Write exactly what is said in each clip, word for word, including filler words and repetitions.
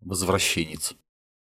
Возвращенец.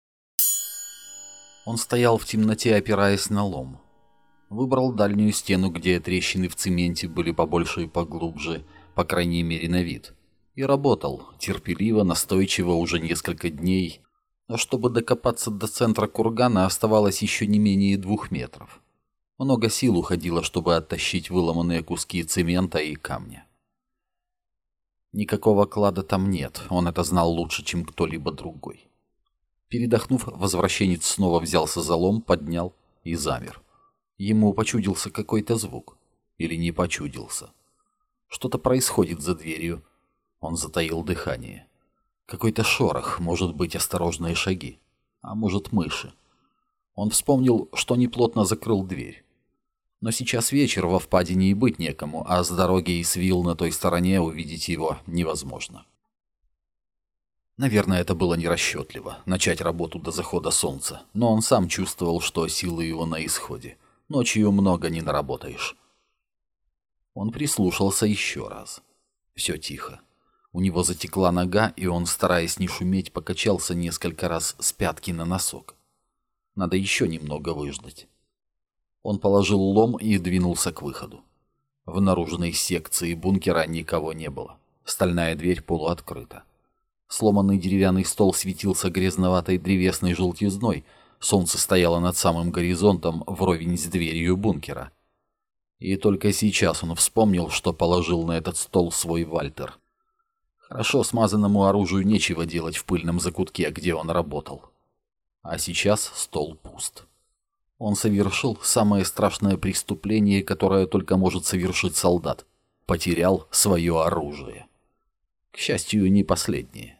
Он стоял в темноте, опираясь на лом. Выбрал дальнюю стену, где трещины в цементе были побольше и поглубже, по крайней мере на вид. И работал, терпеливо, настойчиво уже несколько дней. А чтобы докопаться до центра кургана, оставалось еще не менее двух метров. Много сил уходило, чтобы оттащить выломанные куски цемента и камня. Никакого клада там нет, он это знал лучше, чем кто-либо другой. Передохнув, возвращенец снова взялся за лом, поднял и замер. Ему почудился какой-то звук. Или не почудился. Что-то происходит за дверью. Он затаил дыхание. Какой-то шорох, может быть, осторожные шаги. А может, мыши. Он вспомнил, что неплотно закрыл дверь. Но сейчас вечер, во впадине и быть некому, а с дороги и с вилл на той стороне увидеть его невозможно. Наверное, это было нерасчетливо, начать работу до захода солнца, но он сам чувствовал, что силы его на исходе. Ночью много не наработаешь. Он прислушался еще раз. Все тихо. У него затекла нога, и он, стараясь не шуметь, покачался несколько раз с пятки на носок. Надо еще немного выждать. Он положил лом и двинулся к выходу. В наружной секции бункера никого не было. Стальная дверь полуоткрыта. Сломанный деревянный стол светился грязноватой древесной желтизной. Солнце стояло над самым горизонтом вровень с дверью бункера. И только сейчас он вспомнил, что положил на этот стол свой вальтер. Хорошо смазанному оружию нечего делать в пыльном закутке, где он работал. А сейчас стол пуст. Он совершил самое страшное преступление, которое только может совершить солдат. Потерял свое оружие. К счастью, не последнее.